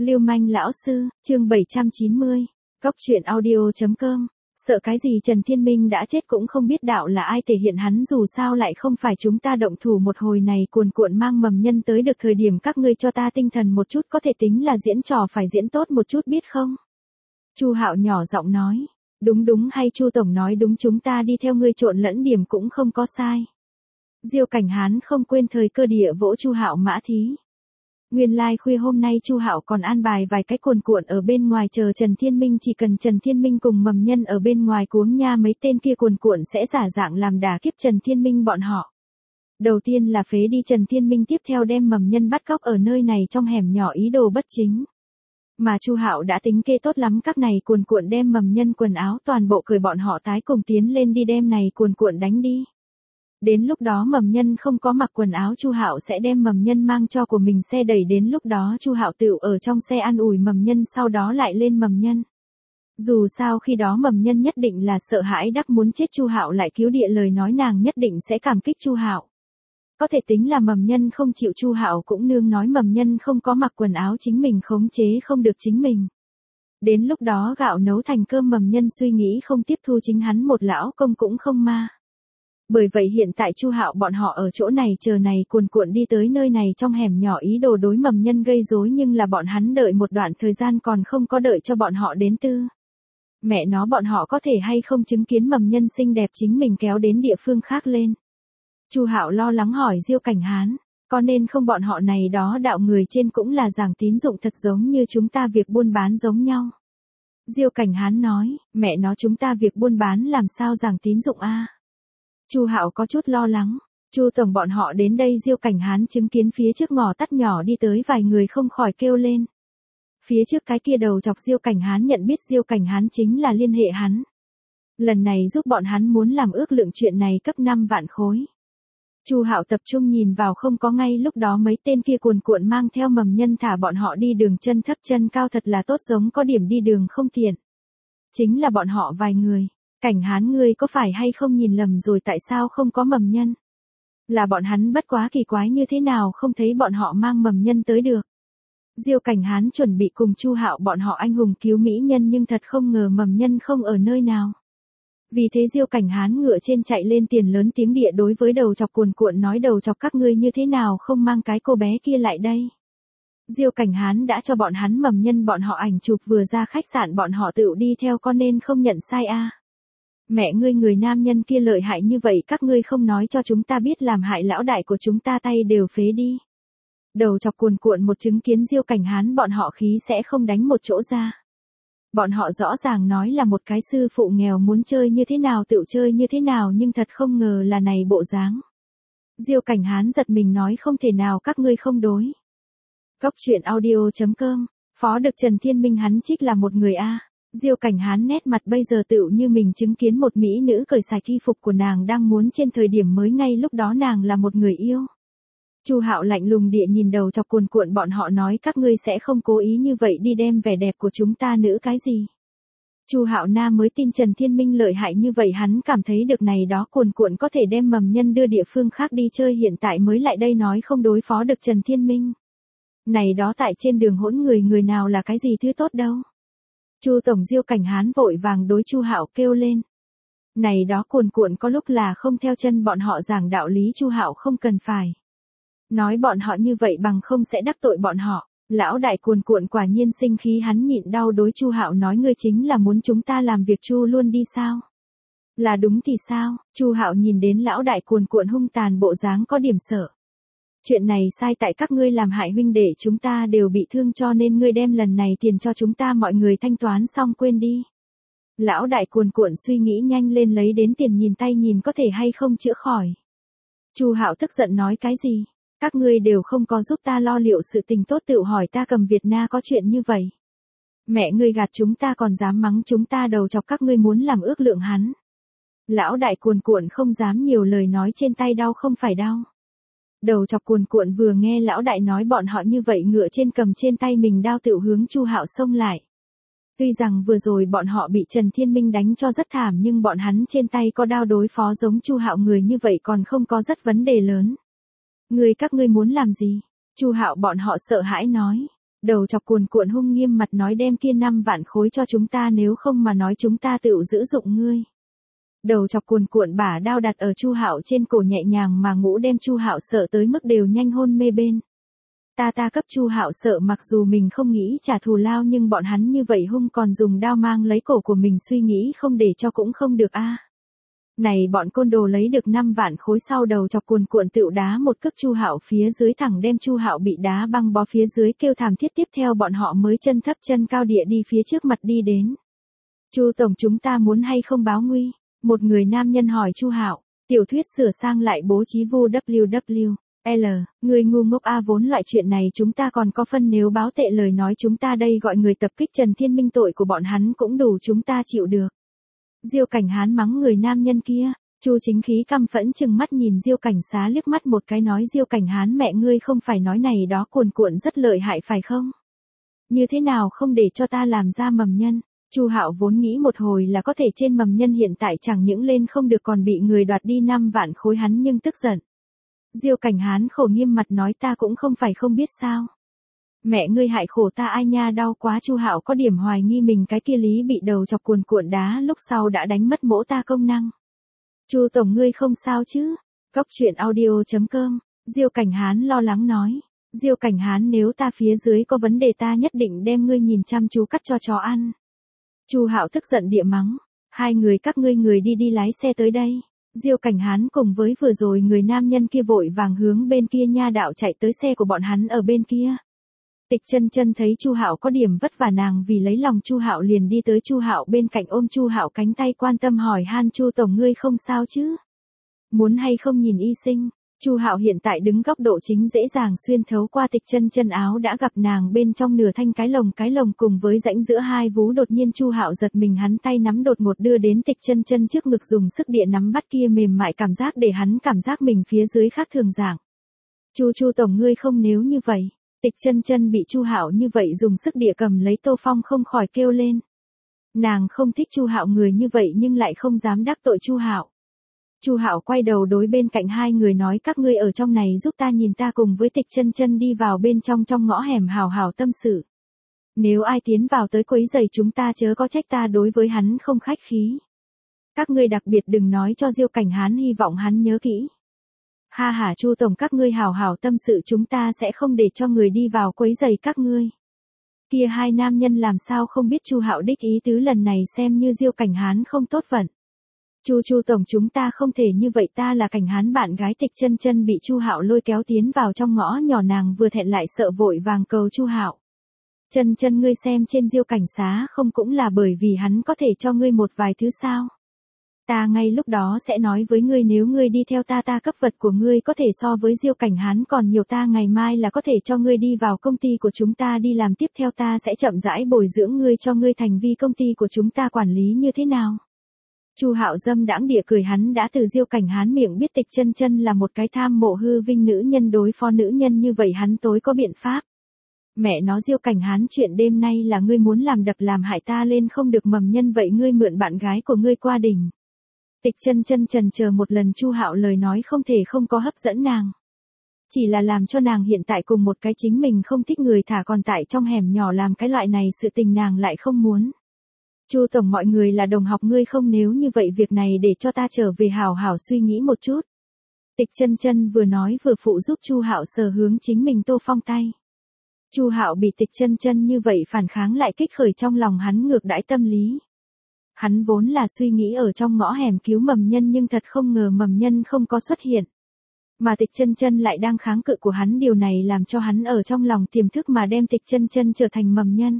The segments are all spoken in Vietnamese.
Lưu manh lão sư, chương 790, Cốc truyện audio.com. Sợ cái gì? Trần Thiên Minh đã chết cũng không biết đạo là ai thể hiện hắn, dù sao lại không phải chúng ta động thủ một hồi này cuồn cuộn mang mầm nhân tới được thời điểm các ngươi cho ta tinh thần một chút, có thể tính là diễn trò phải diễn tốt một chút biết không? Chu Hạo nhỏ giọng nói. Đúng hay Chu tổng nói đúng, chúng ta đi theo ngươi trộn lẫn điểm cũng không có sai. Diêu Cảnh Hán không quên thời cơ địa vỗ Chu Hạo mã thí. Nguyên lai khuya hôm nay Chu Hạo còn an bài vài cái cuồn cuộn ở bên ngoài chờ Trần Thiên Minh, chỉ cần Trần Thiên Minh cùng mầm nhân ở bên ngoài cuống nha, mấy tên kia cuồn cuộn sẽ giả dạng làm đả kiếp Trần Thiên Minh bọn họ. Đầu tiên là phế đi Trần Thiên Minh, tiếp theo đem mầm nhân bắt cóc ở nơi này trong hẻm nhỏ, ý đồ bất chính. Mà Chu Hạo đã tính kê tốt lắm, các này cuồn cuộn đem mầm nhân quần áo toàn bộ cởi, bọn họ tái cùng tiến lên đi đem này cuồn cuộn đánh đi. Đến lúc đó mầm nhân không có mặc quần áo, Chu Hạo sẽ đem mầm nhân mang cho của mình xe đẩy, đến lúc đó Chu Hạo tự ở trong xe an ủi mầm nhân, sau đó lại lên mầm nhân. Dù sao khi đó mầm nhân nhất định là sợ hãi đắc muốn chết, Chu Hạo lại cứu địa, lời nói nàng nhất định sẽ cảm kích Chu Hạo. Có thể tính là mầm nhân không chịu, Chu Hạo cũng nương nói mầm nhân không có mặc quần áo, chính mình khống chế không được chính mình. Đến lúc đó gạo nấu thành cơm, mầm nhân suy nghĩ không tiếp thu chính hắn một lão công cũng không ma. Bởi vậy hiện tại Chu Hạo bọn họ ở chỗ này chờ này cuồn cuộn đi tới nơi này trong hẻm nhỏ, ý đồ đối mầm nhân gây rối, nhưng là bọn hắn đợi một đoạn thời gian còn không có đợi cho bọn họ đến tư. Mẹ nó, bọn họ có thể hay không chứng kiến mầm nhân xinh đẹp chính mình kéo đến địa phương khác lên. Chu Hạo lo lắng hỏi Diêu Cảnh Hán, có nên không? Bọn họ này đó đạo người trên cũng là giảng tín dụng thật giống như chúng ta việc buôn bán giống nhau. Diêu Cảnh Hán nói, mẹ nó, chúng ta việc buôn bán làm sao giảng tín dụng a? Chu Hạo có chút lo lắng. Chu tổng bọn họ đến đây, Diêu Cảnh Hán chứng kiến phía trước ngõ tắt nhỏ đi tới vài người, không khỏi kêu lên. Phía trước cái kia đầu chọc Diêu Cảnh Hán nhận biết Diêu Cảnh Hán chính là liên hệ hắn. Lần này giúp bọn hắn muốn làm ước lượng chuyện này cấp 5 vạn khối. Chu Hạo tập trung nhìn vào, không có ngay lúc đó mấy tên kia cuồn cuộn mang theo mầm nhân thả bọn họ đi đường chân thấp chân cao, thật là tốt, giống có điểm đi đường không tiện. Chính là bọn họ vài người. Cảnh Hán, ngươi có phải hay không nhìn lầm rồi, tại sao không có mầm nhân? Là bọn hắn bất quá kỳ quái, như thế nào không thấy bọn họ mang mầm nhân tới được? Diêu Cảnh Hán chuẩn bị cùng Chu Hạo bọn họ anh hùng cứu mỹ nhân, nhưng thật không ngờ mầm nhân không ở nơi nào. Vì thế Diêu Cảnh Hán ngựa trên chạy lên, tiền lớn tiếng địa đối với đầu chọc cuồn cuộn nói, đầu chọc các ngươi như thế nào không mang cái cô bé kia lại đây? Diêu Cảnh Hán đã cho bọn hắn mầm nhân bọn họ ảnh chụp, vừa ra khách sạn bọn họ tự đi theo, con nên không nhận sai a. Mẹ ngươi, người nam nhân kia lợi hại như vậy, các ngươi không nói cho chúng ta biết, làm hại lão đại của chúng ta tay đều phế đi. Đầu chọc cuồn cuộn một chứng kiến Diêu Cảnh Hán bọn họ khí sẽ không đánh một chỗ ra. Bọn họ rõ ràng nói là một cái sư phụ nghèo muốn chơi như thế nào tự chơi như thế nào, nhưng thật không ngờ là này bộ dáng. Diêu Cảnh Hán giật mình nói, không thể nào, các ngươi không đối. Cốc truyện audio.com, phó được Trần Thiên Minh hắn trích là một người a. Diêu Cảnh Hán nét mặt bây giờ tựu như mình chứng kiến một mỹ nữ cởi sạch y phục của nàng đang muốn trên thời điểm mới ngay lúc đó nàng là một người yêu. Chu Hạo lạnh lùng địa nhìn đầu chọc cuồn cuộn bọn họ nói, các ngươi sẽ không cố ý như vậy đi đem vẻ đẹp của chúng ta nữ cái gì? Chu Hạo na mới tin Trần Thiên Minh lợi hại như vậy, hắn cảm thấy được này đó cuồn cuộn có thể đem mầm nhân đưa địa phương khác đi chơi, hiện tại mới lại đây nói không đối phó được Trần Thiên Minh. Này đó tại trên đường hỗn người, người nào là cái gì thứ tốt đâu. Chu tổng, Diêu Cảnh Hán vội vàng đối Chu Hạo kêu lên. Này đó cuồn cuộn có lúc là không theo chân bọn họ giảng đạo lý, Chu Hạo không cần phải nói bọn họ như vậy, bằng không sẽ đắc tội bọn họ. Lão đại cuồn cuộn quả nhiên sinh khí, hắn nhịn đau đối Chu Hạo nói, ngươi chính là muốn chúng ta làm việc Chu luôn đi sao? Là đúng thì sao? Chu Hạo nhìn đến lão đại cuồn cuộn hung tàn bộ dáng có điểm sợ. Chuyện này sai tại các ngươi làm hại huynh đệ chúng ta đều bị thương, cho nên ngươi đem lần này tiền cho chúng ta mọi người thanh toán xong quên đi. Lão đại cuồn cuộn suy nghĩ nhanh lên, lấy đến tiền nhìn tay nhìn có thể hay không chữa khỏi. Chu Hạo tức giận nói, cái gì? Các ngươi đều không có giúp ta lo liệu sự tình tốt, tự hỏi ta cầm Việt Na có chuyện như vậy. Mẹ ngươi gạt chúng ta còn dám mắng chúng ta, đầu chọc các ngươi muốn làm ước lượng hắn. Lão đại cuồn cuộn không dám nhiều lời nói, trên tay đau không phải đau. Đầu chọc cuồn cuộn vừa nghe lão đại nói bọn họ như vậy, ngựa trên cầm trên tay mình đao tự hướng Chu Hạo xông lại. Tuy rằng vừa rồi bọn họ bị Trần Thiên Minh đánh cho rất thảm, nhưng bọn hắn trên tay có đao đối phó giống Chu Hạo người như vậy còn không có rất vấn đề lớn. Các ngươi muốn làm gì? Chu Hạo bọn họ sợ hãi nói. Đầu chọc cuồn cuộn hung nghiêm mặt nói đem kia 5 vạn khối cho chúng ta, nếu không mà nói chúng ta tựu giữ dụng ngươi. Đầu chọc cuồn cuộn bả đao đặt ở Chu Hạo trên cổ nhẹ nhàng mà ngũ, đem Chu Hạo sợ tới mức đều nhanh hôn mê bên. Ta cấp Chu Hạo sợ mặc dù mình không nghĩ trả thù lao, nhưng bọn hắn như vậy hung còn dùng đao mang lấy cổ của mình, suy nghĩ không để cho cũng không được a. Này bọn côn đồ lấy được 5 vạn khối sau, đầu chọc cuồn cuộn tựu đá một cước Chu Hạo phía dưới, thẳng đem Chu Hạo bị đá băng bó phía dưới kêu thảm thiết. Tiếp theo bọn họ mới chân thấp chân cao địa đi phía trước mặt đi đến. Chu tổng, chúng ta muốn hay không báo nguy? Một người nam nhân hỏi Chu Hạo. Tiểu thuyết sửa sang lại bố trí vu www. L, người ngu ngốc a, vốn loại chuyện này chúng ta còn có phân, nếu báo tệ lời nói chúng ta đây gọi người tập kích Trần Thiên Minh, tội của bọn hắn cũng đủ chúng ta chịu được. Diêu Cảnh Hán mắng người nam nhân kia. Chu Chính Khí căm phẫn chừng mắt nhìn Diêu Cảnh Xá liếc mắt một cái, nói Diêu Cảnh Hán, mẹ ngươi không phải nói này đó cuồn cuộn rất lợi hại phải không? Như thế nào không để cho ta làm ra mầm nhân? Chu Hạo vốn nghĩ một hồi là có thể trên mầm nhân, hiện tại chẳng những lên không được còn bị người đoạt đi 5 vạn khối, hắn nhưng tức giận. Diêu Cảnh Hán khổ nghiêm mặt nói ta cũng không phải không biết sao. Mẹ ngươi hại khổ ta ai nha, đau quá. Chu Hạo có điểm hoài nghi mình cái kia lý bị đầu chọc cuồn cuộn đá lúc sau đã đánh mất mỗ ta công năng. Chu tổng ngươi không sao chứ? Cóc truyện audio.com. Diêu Cảnh Hán lo lắng nói. Diêu Cảnh Hán, nếu ta phía dưới có vấn đề ta nhất định đem ngươi nhìn chăm chú cắt cho chó ăn. Chu Hạo tức giận địa mắng. Hai người các ngươi người đi lái xe tới đây. Diêu Cảnh Hán cùng với vừa rồi người nam nhân kia vội vàng hướng bên kia nha đạo chạy tới, xe của bọn hắn ở bên kia. Tịch Chân Chân thấy Chu Hạo có điểm vất vả, nàng vì lấy lòng Chu Hạo liền đi tới Chu Hạo bên cạnh, ôm Chu Hạo cánh tay quan tâm hỏi han, Chu tổng ngươi không sao chứ? Muốn hay không nhìn y sinh? Chu Hạo hiện tại đứng góc độ chính, dễ dàng xuyên thấu qua Tịch Chân Chân áo, đã gặp nàng bên trong nửa thanh cái lồng cùng với rãnh giữa hai vú. Đột nhiên Chu Hạo giật mình, hắn tay nắm đột ngột đưa đến Tịch Chân Chân trước ngực, dùng sức địa nắm bắt kia mềm mại cảm giác để hắn cảm giác mình phía dưới khác thường dạng. Chu tổng ngươi không, nếu như vậy. Tịch Chân Chân bị Chu Hạo như vậy dùng sức địa cầm lấy Tô Phong không khỏi kêu lên. Nàng không thích Chu Hạo người như vậy nhưng lại không dám đắc tội Chu Hạo. Chu Hạo quay đầu đối bên cạnh hai người nói, các ngươi ở trong này giúp ta nhìn, ta cùng với Tịch Chân Chân đi vào bên trong ngõ hẻm hào hào tâm sự. Nếu ai tiến vào tới quấy rầy chúng ta chớ có trách ta đối với hắn không khách khí. Các ngươi đặc biệt đừng nói cho Diêu Cảnh Hán, hy vọng hắn nhớ kỹ. Ha ha, Chu tổng các ngươi hào hào tâm sự, chúng ta sẽ không để cho người đi vào quấy rầy các ngươi. Kia hai nam nhân làm sao không biết Chu Hạo đích ý tứ, lần này xem như Diêu Cảnh Hán không tốt vận. Chu tổng chúng ta không thể như vậy, ta là Cảnh Hán bạn gái. Tịch Chân Chân bị Chu Hạo lôi kéo tiến vào trong ngõ nhỏ, nàng vừa thẹn lại sợ vội vàng cầu Chu Hạo. Chân Chân ngươi xem trên Diêu Cảnh Xá không cũng là bởi vì hắn có thể cho ngươi một vài thứ sao? Ta ngay lúc đó sẽ nói với ngươi, nếu ngươi đi theo ta cấp vật của ngươi có thể so với Diêu Cảnh Hán còn nhiều, ta ngày mai là có thể cho ngươi đi vào công ty của chúng ta đi làm, tiếp theo ta sẽ chậm rãi bồi dưỡng ngươi cho ngươi thành vi công ty của chúng ta quản lý như thế nào? Chu Hạo dâm đãng địa cười, hắn đã từ Diêu Cảnh Hán miệng biết Tịch Chân Chân là một cái tham mộ hư vinh nữ nhân, đối phó nữ nhân như vậy hắn tối có biện pháp. Mẹ nó Diêu Cảnh Hán, chuyện đêm nay là ngươi muốn làm đập làm hại ta lên không được mầm nhân, vậy ngươi mượn bạn gái của ngươi qua đỉnh. Tịch Chân Chân chần chờ một lần, Chu Hạo lời nói không thể không có hấp dẫn nàng. Chỉ là làm cho nàng hiện tại cùng một cái chính mình không thích người thả còn tại trong hẻm nhỏ làm cái loại này sự tình nàng lại không muốn. Chu tổng mọi người là đồng học, ngươi không, nếu như vậy việc này để cho ta trở về hảo hảo suy nghĩ một chút. Tịch Chân Chân vừa nói vừa phụ giúp Chu Hạo sờ hướng chính mình Tô Phong tay. Chu Hạo bị Tịch Chân Chân như vậy phản kháng lại kích khởi trong lòng hắn ngược đãi tâm lý. Hắn vốn là suy nghĩ ở trong ngõ hẻm cứu mầm nhân, nhưng thật không ngờ mầm nhân không có xuất hiện. Mà Tịch Chân Chân lại đang kháng cự của hắn, điều này làm cho hắn ở trong lòng tiềm thức mà đem Tịch Chân Chân trở thành mầm nhân.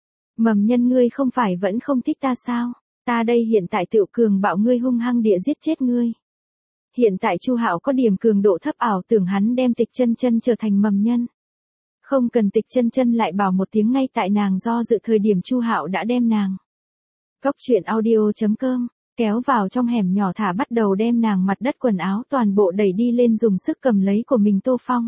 Mầm nhân, ngươi không phải vẫn không thích ta sao? Ta đây hiện tại tựu cường bạo ngươi, hung hăng địa giết chết ngươi. Hiện tại Chu Hạo có điểm cường độ thấp, ảo tưởng hắn đem Tịch Chân Chân trở thành mầm nhân. Không cần Tịch Chân Chân lại bảo một tiếng, ngay tại nàng do dự thời điểm Chu Hạo đã đem nàng. Cóc truyện audio.com kéo vào trong hẻm nhỏ, thả bắt đầu đem nàng mặt đất quần áo toàn bộ đẩy đi lên, dùng sức cầm lấy của mình Tô Phong.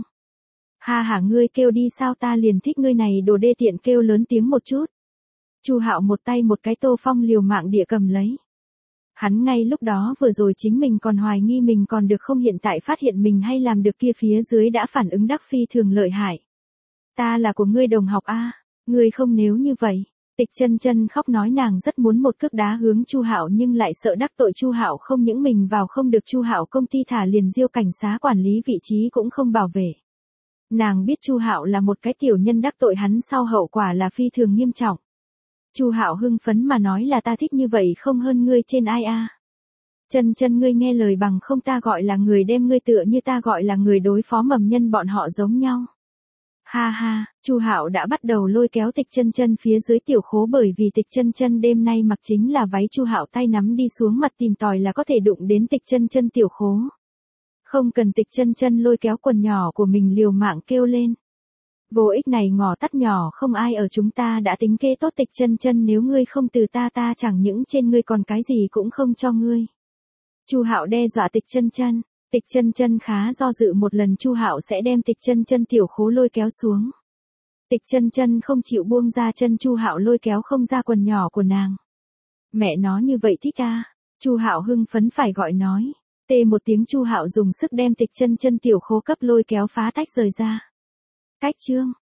Ha hả, ngươi kêu đi sao, ta liền thích ngươi này đồ đê tiện, kêu lớn tiếng một chút. Chu Hạo một tay một cái Tô Phong liều mạng địa cầm lấy. Hắn ngay lúc đó vừa rồi chính mình còn hoài nghi mình còn được không, hiện tại phát hiện mình hay làm được, kia phía dưới đã phản ứng đắc phi thường lợi hại. Ta là của ngươi đồng học a, ngươi không nếu như vậy. Tịch Chân Chân khóc nói nàng rất muốn một cước đá hướng Chu Hạo nhưng lại sợ đắc tội Chu Hạo, không những mình vào không được Chu Hạo công ty thả liền Diêu cảnh xá quản lý vị trí cũng không bảo vệ. Nàng biết Chu Hạo là một cái tiểu nhân, đắc tội hắn sau hậu quả là phi thường nghiêm trọng. Chu Hạo hưng phấn mà nói là ta thích như vậy không hơn ngươi trên ai a. Chân Chân ngươi nghe lời bằng không ta gọi là người đem ngươi tựa như ta gọi là người đối phó Mầm Nhân bọn họ giống nhau. Ha ha, Chu Hạo đã bắt đầu lôi kéo Tịch Chân Chân phía dưới tiểu khố, bởi vì Tịch Chân Chân đêm nay mặc chính là váy, Chu Hạo tay nắm đi xuống mặt tìm tòi là có thể đụng đến Tịch Chân Chân tiểu khố. Không cần Tịch Chân Chân lôi kéo quần nhỏ của mình liều mạng kêu lên. Vô ích này ngỏ tắt nhỏ không ai ở, chúng ta đã tính kế tốt Tịch Chân Chân, nếu ngươi không từ ta chẳng những trên ngươi còn cái gì cũng không cho ngươi. Chu Hạo đe dọa Tịch Chân Chân. Tịch Chân Chân khá do dự một lần, Chu Hạo sẽ đem Tịch Chân Chân tiểu khố lôi kéo xuống. Tịch Chân Chân không chịu buông ra chân, Chu Hạo lôi kéo không ra quần nhỏ của nàng. Mẹ nó như vậy thích a. Chu Hạo hưng phấn phải gọi nói. Tê một tiếng, Chu Hạo dùng sức đem Tịch Chân Chân tiểu khố cấp lôi kéo phá tách rời ra. Cách chương